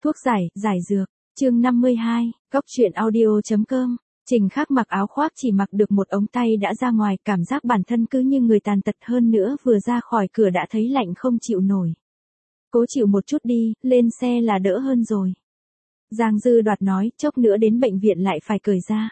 Thuốc giải, giải dược. Chương 52, Góc truyện audio.com. Trình Khắc mặc áo khoác chỉ mặc được một ống tay đã ra ngoài, cảm giác bản thân cứ như người tàn tật, hơn nữa vừa ra khỏi cửa đã thấy lạnh không chịu nổi. Cố chịu một chút đi, lên xe là đỡ hơn rồi. Giang Dư Đoạt nói, chốc nữa đến bệnh viện lại phải cởi ra.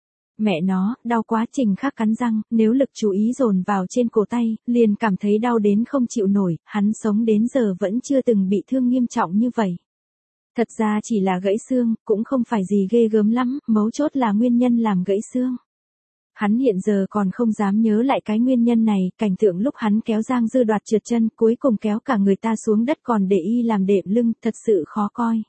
Mẹ nó, đau quá. Trình Khắc cắn răng, nếu lực chú ý dồn vào trên cổ tay, liền cảm thấy đau đến không chịu nổi, hắn sống đến giờ vẫn chưa từng bị thương nghiêm trọng như vậy. Thật ra chỉ là gãy xương, cũng không phải gì ghê gớm lắm, mấu chốt là nguyên nhân làm gãy xương. Hắn hiện giờ còn không dám nhớ lại cái nguyên nhân này, cảnh tượng lúc hắn kéo Giang Dư Đoạt trượt chân, cuối cùng kéo cả người ta xuống đất còn để y làm đệm lưng, thật sự khó coi.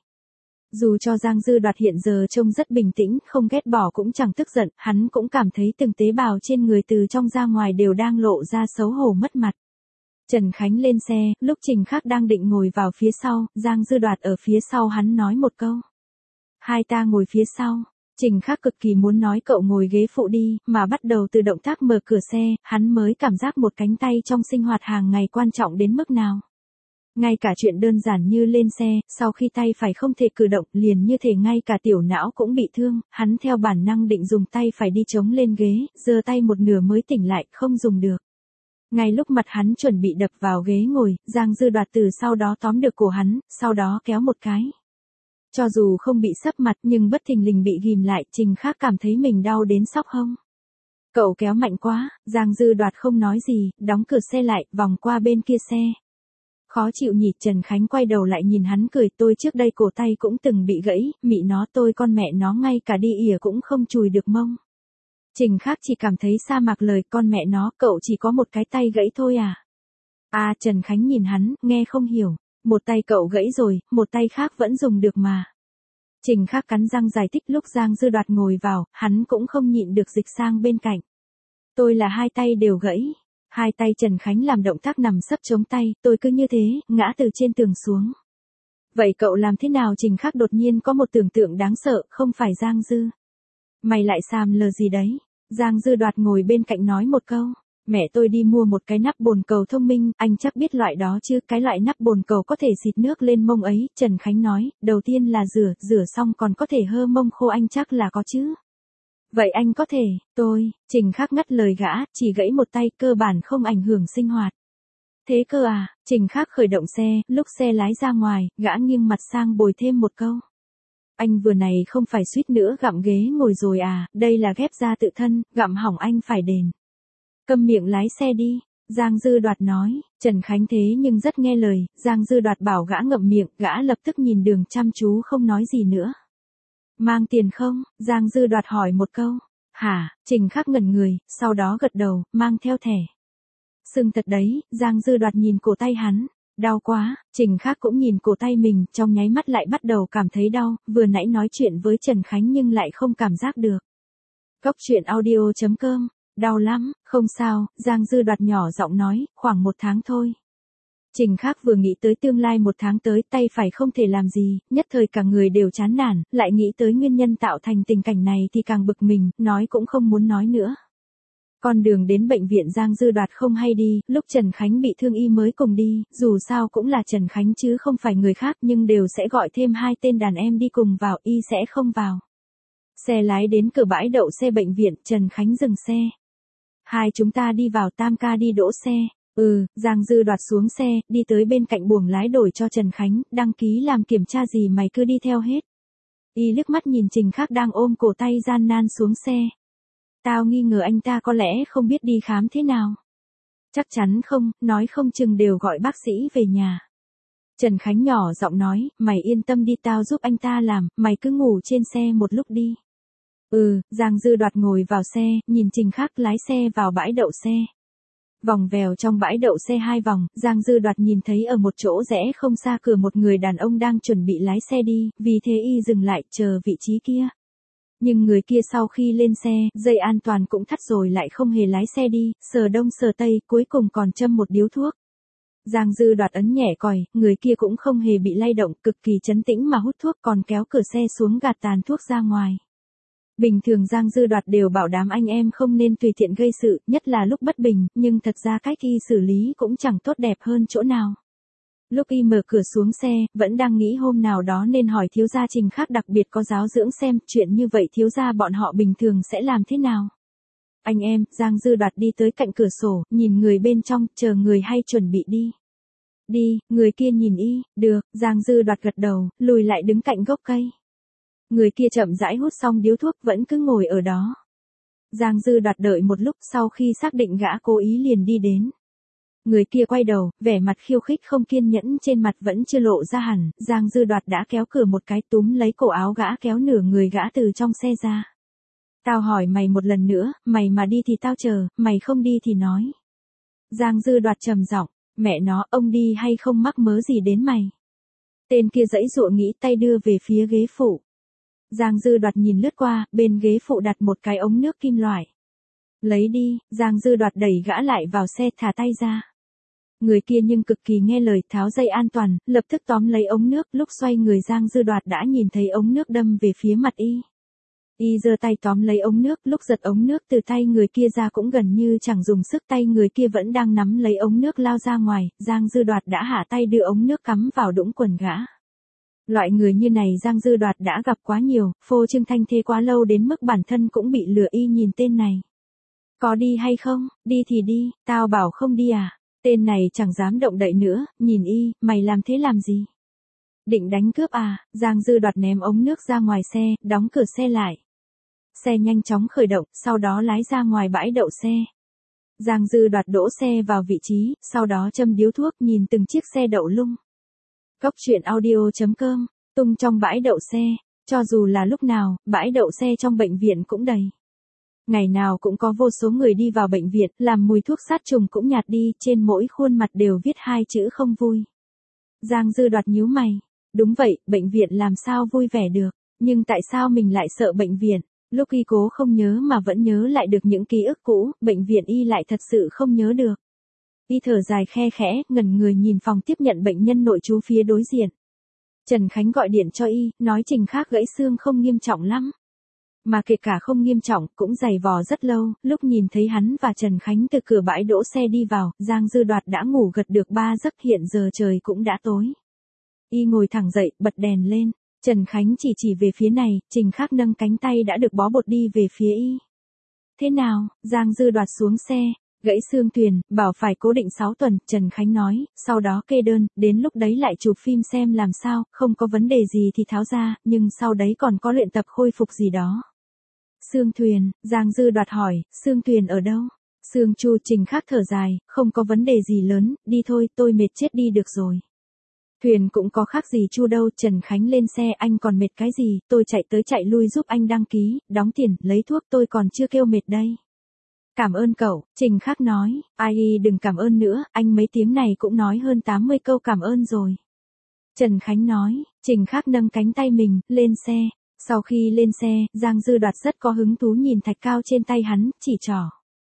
Dù cho Giang Dư Đoạt hiện giờ trông rất bình tĩnh, không ghét bỏ cũng chẳng tức giận, hắn cũng cảm thấy từng tế bào trên người từ trong ra ngoài đều đang lộ ra xấu hổ mất mặt. Trần Khánh lên xe, lúc Trình Khắc đang định ngồi vào phía sau, Giang Dư Đoạt ở phía sau hắn nói một câu. Hai ta ngồi phía sau. Trình Khắc cực kỳ muốn nói cậu ngồi ghế phụ đi, mà bắt đầu từ động tác mở cửa xe, hắn mới cảm giác một cánh tay trong sinh hoạt hàng ngày quan trọng đến mức nào. Ngay cả chuyện đơn giản như lên xe, sau khi tay phải không thể cử động, liền như thể ngay cả tiểu não cũng bị thương, hắn theo bản năng định dùng tay phải đi chống lên ghế, giơ tay một nửa mới tỉnh lại, không dùng được. Ngay lúc mặt hắn chuẩn bị đập vào ghế ngồi, Giang Dư Đoạt từ sau đó tóm được cổ hắn, sau đó kéo một cái. Cho dù không bị sấp mặt nhưng bất thình lình bị ghim lại, Trình Khắc cảm thấy mình đau đến xóc hông. Cậu kéo mạnh quá. Giang Dư Đoạt không nói gì, đóng cửa xe lại, vòng qua bên kia xe. Khó chịu nhỉ. Trần Khánh quay đầu lại nhìn hắn cười, tôi trước đây cổ tay cũng từng bị gãy, mị nó tôi con mẹ nó ngay cả đi ỉa cũng không chùi được mông. Trình Khắc chỉ cảm thấy sa mạc lời, con mẹ nó, cậu chỉ có một cái tay gãy thôi à? À, Trần Khánh nhìn hắn, nghe không hiểu, một tay cậu gãy rồi, một tay khác vẫn dùng được mà. Trình Khắc cắn răng giải thích. Lúc Giang Dư Đoạt ngồi vào, hắn cũng không nhịn được dịch sang bên cạnh. Tôi là hai tay đều gãy. Hai tay. Trần Khánh làm động tác nằm sấp chống tay, tôi cứ như thế, ngã từ trên tường xuống. Vậy cậu làm thế nào? Trình Khắc đột nhiên có một tưởng tượng đáng sợ, không phải Giang Dư. Mày lại xàm lờ gì đấy? Giang Dư Đoạt ngồi bên cạnh nói một câu. Mẹ tôi đi mua một cái nắp bồn cầu thông minh, anh chắc biết loại đó chứ, cái loại nắp bồn cầu có thể xịt nước lên mông ấy. Trần Khánh nói, đầu tiên là rửa xong còn có thể hơ mông khô, anh chắc là có chứ. Vậy anh có thể, Trình Khắc ngắt lời gã, chỉ gãy một tay, cơ bản không ảnh hưởng sinh hoạt. Thế cơ à? Trình Khắc khởi động xe, lúc xe lái ra ngoài, gã nghiêng mặt sang bồi thêm một câu. Anh vừa này không phải suýt nữa gặm ghế ngồi rồi à, đây là ghép da tự thân, gặm hỏng anh phải đền. Câm miệng lái xe đi, Giang Dư Đoạt nói. Trần Khánh thế nhưng rất nghe lời, Giang Dư Đoạt bảo gã ngậm miệng, gã lập tức nhìn đường chăm chú không nói gì nữa. Mang tiền không? Giang Dư Đoạt hỏi một câu. Hả? Trình Khắc ngẩn người, sau đó gật đầu, mang theo thẻ. Sưng thật đấy. Giang Dư Đoạt nhìn cổ tay hắn. Đau quá. Trình Khắc cũng nhìn cổ tay mình, trong nháy mắt lại bắt đầu cảm thấy đau, vừa nãy nói chuyện với Trần Khánh nhưng lại không cảm giác được. Góc truyện audio.com. Đau lắm, không sao. Giang Dư Đoạt nhỏ giọng nói, khoảng 1 tháng thôi. Trình Khắc vừa nghĩ tới tương lai 1 tháng tới, tay phải không thể làm gì, nhất thời cả người đều chán nản, lại nghĩ tới nguyên nhân tạo thành tình cảnh này thì càng bực mình, nói cũng không muốn nói nữa. Con đường đến bệnh viện Giang Dư Đoạt không hay đi, lúc Trần Khánh bị thương y mới cùng đi, dù sao cũng là Trần Khánh chứ không phải người khác, nhưng đều sẽ gọi thêm 2 tên đàn em đi cùng vào, y sẽ không vào. Xe lái đến cửa bãi đậu xe bệnh viện, Trần Khánh dừng xe. Hai chúng ta đi vào, Tam ca đi đỗ xe. Giang Dư Đoạt xuống xe, đi tới bên cạnh buồng lái đổi cho Trần Khánh, đăng ký làm kiểm tra gì mày cứ đi theo hết. Y liếc mắt nhìn Trình Khắc đang ôm cổ tay gian nan xuống xe. Tao nghi ngờ anh ta có lẽ không biết đi khám thế nào. Chắc chắn không, nói không chừng đều gọi bác sĩ về nhà. Trần Khánh nhỏ giọng nói, mày yên tâm đi, tao giúp anh ta làm, mày cứ ngủ trên xe một lúc đi. Giang Dư Đoạt ngồi vào xe, nhìn Trình Khắc lái xe vào bãi đậu xe. Vòng vèo trong bãi đậu xe 2 vòng, Giang Dư Đoạt nhìn thấy ở một chỗ rẽ không xa cửa một người đàn ông đang chuẩn bị lái xe đi, vì thế y dừng lại, chờ vị trí kia. Nhưng người kia sau khi lên xe, dây an toàn cũng thắt rồi lại không hề lái xe đi, sờ đông sờ tây, cuối cùng còn châm một điếu thuốc. Giang Dư Đoạt ấn nhẹ còi, người kia cũng không hề bị lay động, cực kỳ trấn tĩnh mà hút thuốc, còn kéo cửa xe xuống gạt tàn thuốc ra ngoài. Bình thường Giang Dư Đoạt đều bảo đám anh em không nên tùy tiện gây sự, nhất là lúc bất bình, nhưng thật ra cách y xử lý cũng chẳng tốt đẹp hơn chỗ nào. Lúc y mở cửa xuống xe, vẫn đang nghĩ hôm nào đó nên hỏi thiếu gia Trình Khắc đặc biệt có giáo dưỡng xem chuyện như vậy thiếu gia bọn họ bình thường sẽ làm thế nào. Anh em, Giang Dư Đoạt đi tới cạnh cửa sổ, nhìn người bên trong, chờ người hay chuẩn bị đi. Đi, người kia nhìn y, được, Giang Dư Đoạt gật đầu, lùi lại đứng cạnh gốc cây. Người kia chậm rãi hút xong điếu thuốc vẫn cứ ngồi ở đó. Giang Dư Đoạt đợi một lúc sau khi xác định gã cố ý liền đi đến. Người kia quay đầu, vẻ mặt khiêu khích không kiên nhẫn trên mặt vẫn chưa lộ ra hẳn, Giang Dư Đoạt đã kéo cửa một cái túm lấy cổ áo gã kéo nửa người gã từ trong xe ra. Tao hỏi mày một lần nữa, mày mà đi thì tao chờ, mày không đi thì nói. Giang Dư Đoạt trầm giọng, mẹ nó, ông đi hay không mắc mớ gì đến mày. Tên kia giãy giụa nghĩ tay đưa về phía ghế phụ. Giang Dư Đoạt nhìn lướt qua, bên ghế phụ đặt một cái ống nước kim loại. Lấy đi, Giang Dư Đoạt đẩy gã lại vào xe thả tay ra. Người kia nhưng cực kỳ nghe lời tháo dây an toàn, lập tức tóm lấy ống nước, lúc xoay người Giang Dư Đoạt đã nhìn thấy ống nước đâm về phía mặt y. Y giơ tay tóm lấy ống nước, lúc giật ống nước từ tay người kia ra cũng gần như chẳng dùng sức tay người kia vẫn đang nắm lấy ống nước lao ra ngoài, Giang Dư Đoạt đã hạ tay đưa ống nước cắm vào đũng quần gã. Loại người như này Giang Dư Đoạt đã gặp quá nhiều, phô trương thanh thế quá lâu đến mức bản thân cũng bị lừa y nhìn tên này. Có đi hay không, đi thì đi, tao bảo không đi à, tên này chẳng dám động đậy nữa, nhìn y, mày làm thế làm gì? Định đánh cướp à, Giang Dư Đoạt ném ống nước ra ngoài xe, đóng cửa xe lại. Xe nhanh chóng khởi động, sau đó lái ra ngoài bãi đậu xe. Giang Dư Đoạt đỗ xe vào vị trí, sau đó châm điếu thuốc nhìn từng chiếc xe đậu lung. Cốc truyện audio.com, tung trong bãi đậu xe, cho dù là lúc nào, bãi đậu xe trong bệnh viện cũng đầy. Ngày nào cũng có vô số người đi vào bệnh viện, làm mùi thuốc sát trùng cũng nhạt đi, trên mỗi khuôn mặt đều viết hai chữ không vui. Giang Dư Đoạt nhíu mày, đúng vậy, bệnh viện làm sao vui vẻ được, nhưng tại sao mình lại sợ bệnh viện? Lúc y cố không nhớ mà vẫn nhớ lại được những ký ức cũ, bệnh viện y lại thật sự không nhớ được. Y thở dài khe khẽ, ngẩn người nhìn phòng tiếp nhận bệnh nhân nội trú phía đối diện. Trần Khánh gọi điện cho y, nói Trình Khắc gãy xương không nghiêm trọng lắm. Mà kể cả không nghiêm trọng, cũng giày vò rất lâu, lúc nhìn thấy hắn và Trần Khánh từ cửa bãi đỗ xe đi vào, Giang Dư Đoạt đã ngủ gật được 3 giấc hiện giờ trời cũng đã tối. Y ngồi thẳng dậy, bật đèn lên. Trần Khánh chỉ về phía này, Trình Khắc nâng cánh tay đã được bó bột đi về phía y. Thế nào, Giang Dư Đoạt xuống xe, gãy xương thuyền, bảo phải cố định 6 tuần, Trần Khánh nói, sau đó kê đơn, đến lúc đấy lại chụp phim xem làm sao, không có vấn đề gì thì tháo ra, nhưng sau đấy còn có luyện tập khôi phục gì đó. Xương thuyền, Giang Dư Đoạt hỏi, xương thuyền ở đâu? Xương Chu, Trình Khắc thở dài, không có vấn đề gì lớn, đi thôi, tôi mệt chết đi được rồi. Thuyền cũng có khác gì Chu đâu, Trần Khánh lên xe, anh còn mệt cái gì, tôi chạy tới chạy lui giúp anh đăng ký, đóng tiền, lấy thuốc tôi còn chưa kêu mệt đây. Cảm ơn cậu, Trình Khắc nói, ai đừng cảm ơn nữa, anh mấy tiếng này cũng nói hơn 80 câu cảm ơn rồi. Trần Khánh nói, Trình Khắc nâng cánh tay mình, lên xe. Sau khi lên xe, Giang Dư Đoạt rất có hứng thú nhìn thạch cao trên tay hắn, chỉ trỏ.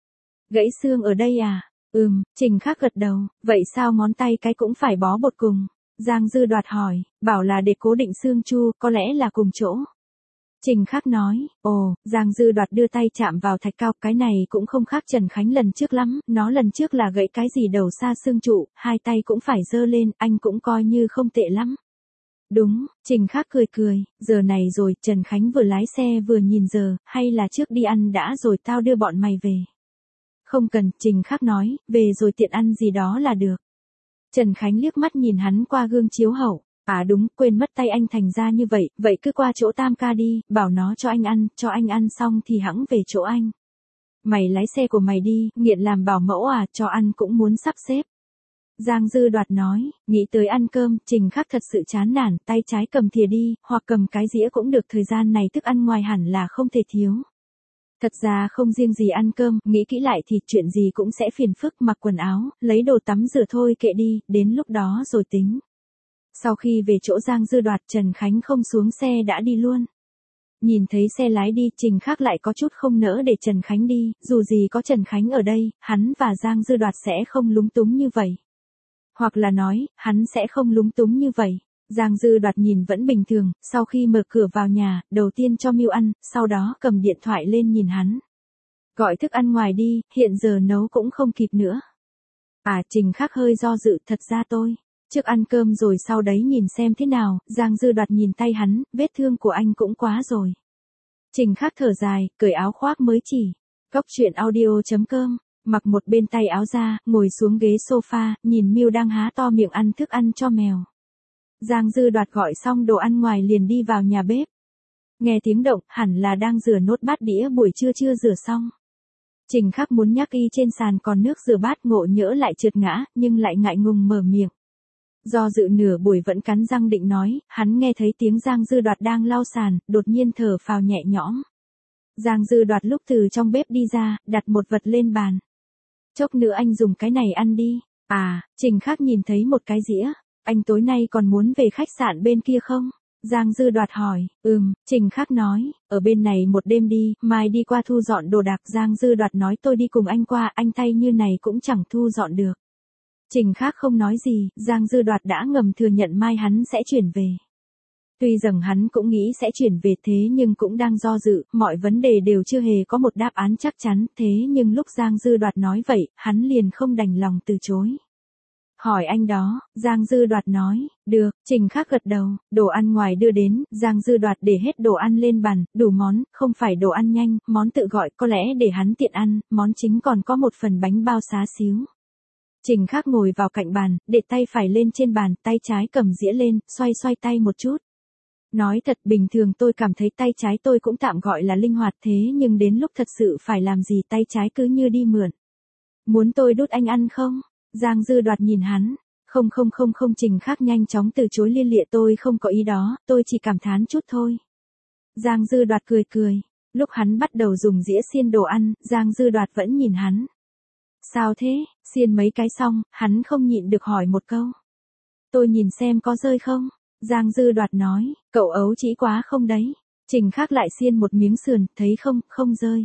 Gãy xương ở đây à? Trình Khắc gật đầu, vậy sao ngón tay cái cũng phải bó bột cùng? Giang Dư Đoạt hỏi, bảo là để cố định xương Chu, có lẽ là cùng chỗ. Trình Khắc nói, ồ, Giang Dư Đoạt đưa tay chạm vào thạch cao, cái này cũng không khác Trần Khánh lần trước lắm, nó lần trước là gãy cái gì đầu xa xương trụ, hai tay cũng phải giơ lên, anh cũng coi như không tệ lắm. Đúng, Trình Khắc cười, giờ này rồi, Trần Khánh vừa lái xe vừa nhìn giờ, hay là trước đi ăn đã rồi tao đưa bọn mày về. Không cần, Trình Khắc nói, về rồi tiện ăn gì đó là được. Trần Khánh liếc mắt nhìn hắn qua gương chiếu hậu, à đúng, quên mất tay anh thành ra như vậy, vậy cứ qua chỗ Tam ca đi, bảo nó cho anh ăn xong thì hẵng về chỗ anh. Mày lái xe của mày đi, nghiện làm bảo mẫu à, cho ăn cũng muốn sắp xếp. Giang Dư Đoạt nói, nghĩ tới ăn cơm, Trình Khắc thật sự chán nản, tay trái cầm thìa đi, hoặc cầm cái dĩa cũng được, thời gian này thức ăn ngoài hẳn là không thể thiếu. Thật ra không riêng gì ăn cơm, nghĩ kỹ lại thì chuyện gì cũng sẽ phiền phức, mặc quần áo, lấy đồ tắm rửa thôi kệ đi, đến lúc đó rồi tính. Sau khi về chỗ Giang Dư Đoạt, Trần Khánh không xuống xe đã đi luôn. Nhìn thấy xe lái đi, Trình Khắc lại có chút không nỡ để Trần Khánh đi, dù gì có Trần Khánh ở đây, hắn và Giang Dư Đoạt sẽ không lúng túng như vậy. Hoặc là nói, hắn sẽ không lúng túng như vậy. Giang Dư Đoạt nhìn vẫn bình thường, sau khi mở cửa vào nhà, đầu tiên cho Miu ăn, sau đó cầm điện thoại lên nhìn hắn. Gọi thức ăn ngoài đi, hiện giờ nấu cũng không kịp nữa. À, Trình Khắc hơi do dự, thật ra tôi Trước ăn cơm rồi sau đấy nhìn xem thế nào, Giang Dư Đoạt nhìn tay hắn, vết thương của anh cũng quá rồi. Trình Khắc thở dài, cởi áo khoác mới chỉ. Cốc truyện audio.com, mặc một bên tay áo ra, ngồi xuống ghế sofa, nhìn Miu đang há to miệng ăn thức ăn cho mèo. Giang Dư Đoạt gọi xong đồ ăn ngoài liền đi vào nhà bếp. Nghe tiếng động, hẳn là đang rửa nốt bát đĩa buổi trưa chưa rửa xong. Trình Khắc muốn nhắc y trên sàn còn nước rửa bát ngộ nhỡ lại trượt ngã, nhưng lại ngại ngùng mở miệng. Do dự nửa buổi vẫn cắn răng định nói, hắn nghe thấy tiếng Giang Dư Đoạt đang lau sàn, đột nhiên thở phào nhẹ nhõm. Giang Dư Đoạt lúc từ trong bếp đi ra, đặt một vật lên bàn. Chốc nữa anh dùng cái này ăn đi. À, Trình Khắc nhìn thấy một cái dĩa. Anh tối nay còn muốn về khách sạn bên kia không? Giang Dư Đoạt hỏi. Trình Khắc nói, ở bên này một đêm đi, mai đi qua thu dọn đồ đạc. Giang Dư Đoạt nói tôi đi cùng anh qua, anh tay như này cũng chẳng thu dọn được. Trình Khắc không nói gì, Giang Dư Đoạt đã ngầm thừa nhận mai hắn sẽ chuyển về. Tuy rằng hắn cũng nghĩ sẽ chuyển về thế nhưng cũng đang do dự, mọi vấn đề đều chưa hề có một đáp án chắc chắn, thế nhưng lúc Giang Dư Đoạt nói vậy, hắn liền không đành lòng từ chối. Hỏi anh đó, Giang Dư Đoạt nói, được, Trình Khắc gật đầu, đồ ăn ngoài đưa đến, Giang Dư Đoạt để hết đồ ăn lên bàn, đủ món, không phải đồ ăn nhanh, món tự gọi, có lẽ để hắn tiện ăn, món chính còn có một phần bánh bao xá xíu. Trình Khắc ngồi vào cạnh bàn, để tay phải lên trên bàn, tay trái cầm dĩa lên, xoay xoay tay một chút. Nói thật bình thường tôi cảm thấy tay trái tôi cũng tạm gọi là linh hoạt thế nhưng đến lúc thật sự phải làm gì tay trái cứ như đi mượn. Muốn tôi đút anh ăn không? Giang Dư Đoạt nhìn hắn. Không, Trình Khắc nhanh chóng từ chối lia lịa tôi không có ý đó, tôi chỉ cảm thán chút thôi. Giang Dư Đoạt cười. Lúc hắn bắt đầu dùng dĩa xiên đồ ăn, Giang Dư Đoạt vẫn nhìn hắn. Sao thế, xiên mấy cái xong, hắn không nhịn được hỏi một câu. Tôi nhìn xem có rơi không? Giang Dư Đoạt nói, cậu ấu trĩ quá không đấy. Trình Khắc lại xiên một miếng sườn, thấy không rơi.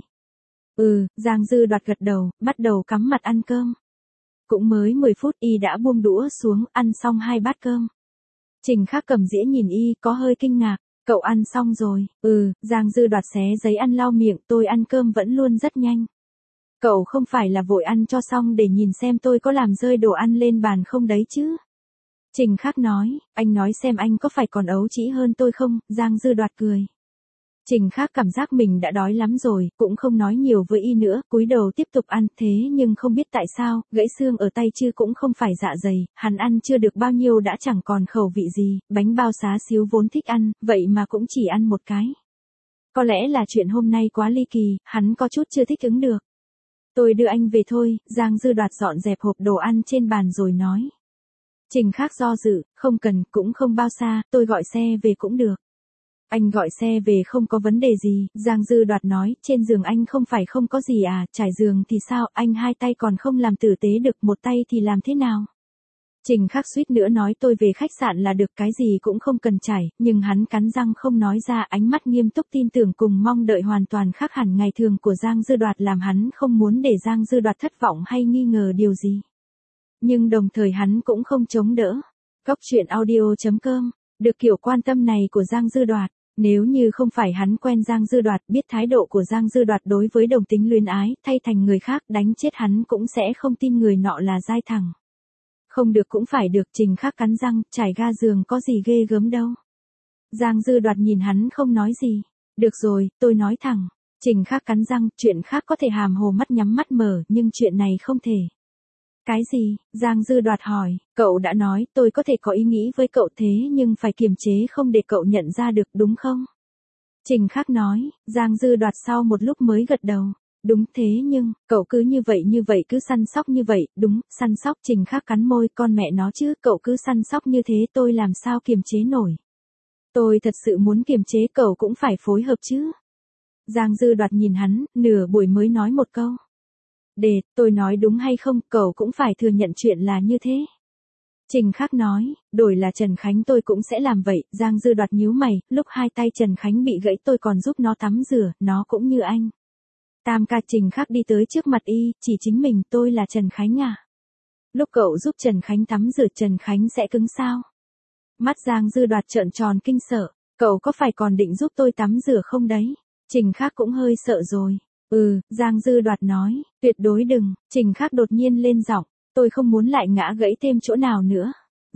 Giang Dư Đoạt gật đầu, bắt đầu cắm mặt ăn cơm. Cũng mới 10 phút y đã buông đũa xuống, ăn xong 2 bát cơm. Trình Khắc cầm dĩa nhìn y, có hơi kinh ngạc, cậu ăn xong rồi. Giang Dư Đoạt xé giấy ăn lau miệng, tôi ăn cơm vẫn luôn rất nhanh. Cậu không phải là vội ăn cho xong để nhìn xem tôi có làm rơi đồ ăn lên bàn không đấy chứ? Trình Khắc nói, anh nói xem anh có phải còn ấu trĩ hơn tôi không? Giang Dư Đoạt cười. Trình Khắc cảm giác mình đã đói lắm rồi, cũng không nói nhiều với y nữa, cúi đầu tiếp tục ăn, thế nhưng không biết tại sao, gãy xương ở tay chứ cũng không phải dạ dày, hắn ăn chưa được bao nhiêu đã chẳng còn khẩu vị gì, bánh bao xá xíu vốn thích ăn, vậy mà cũng chỉ ăn một cái. Có lẽ là chuyện hôm nay quá ly kỳ, hắn có chút chưa thích ứng được. Tôi đưa anh về thôi, Giang Dư Đoạt dọn dẹp hộp đồ ăn trên bàn rồi nói. Trình Khắc do dự, không cần, cũng không bao xa, tôi gọi xe về cũng được. Anh gọi xe về không có vấn đề gì, Giang Dư Đoạt nói, trên giường anh không phải không có gì à, trải giường thì sao, anh hai tay còn không làm tử tế được, một tay thì làm thế nào? Trình Khắc suýt nữa nói tôi về khách sạn là được, cái gì cũng không cần trải, nhưng hắn cắn răng không nói ra, ánh mắt nghiêm túc tin tưởng cùng mong đợi hoàn toàn khác hẳn ngày thường của Giang Dư Đoạt làm hắn không muốn để Giang Dư Đoạt thất vọng hay nghi ngờ điều gì. Nhưng đồng thời hắn cũng không chống đỡ. Cốc truyện audio.com, được kiểu quan tâm này của Giang Dư Đoạt, nếu như không phải hắn quen Giang Dư Đoạt, biết thái độ của Giang Dư Đoạt đối với đồng tính luyến ái, thay thành người khác đánh chết hắn cũng sẽ không tin người nọ là dai thẳng. Không được cũng phải được, Trình Khắc cắn răng, trải ga giường có gì ghê gớm đâu. Giang Dư Đoạt nhìn hắn không nói gì. Được rồi, tôi nói thẳng. Trình Khắc cắn răng, chuyện khác có thể hàm hồ mắt nhắm mắt mở, nhưng chuyện này không thể. Cái gì? Giang Dư Đoạt hỏi, cậu đã nói tôi có thể có ý nghĩ với cậu thế nhưng phải kiềm chế không để cậu nhận ra được đúng không? Trình Khắc nói, Giang Dư Đoạt sau một lúc mới gật đầu. Đúng thế nhưng, cậu cứ như vậy cứ săn sóc như vậy, đúng, săn sóc. Trình Khắc cắn môi, con mẹ nó chứ, cậu cứ săn sóc như thế tôi làm sao kiềm chế nổi. Tôi thật sự muốn kiềm chế, cậu cũng phải phối hợp chứ. Giang Dư Đoạt nhìn hắn, nửa buổi mới nói một câu. Để, tôi nói đúng hay không, cậu cũng phải thừa nhận chuyện là như thế. Trình Khắc nói, đổi là Trần Khánh tôi cũng sẽ làm vậy. Giang Dư Đoạt nhíu mày, lúc hai tay Trần Khánh bị gãy tôi còn giúp nó tắm rửa, nó cũng như anh. Tam ca. Trình Khắc đi tới trước mặt y, chỉ chính mình, tôi là Trần Khánh à? Lúc cậu giúp Trần Khánh tắm rửa Trần Khánh sẽ cứng sao? Mắt Giang Dư Đoạt trợn tròn kinh sợ, cậu có phải còn định giúp tôi tắm rửa không đấy? Trình Khắc cũng hơi sợ rồi. Giang Dư Đoạt nói, tuyệt đối đừng. Trình Khắc đột nhiên lên giọng, tôi không muốn lại ngã gãy thêm chỗ nào nữa.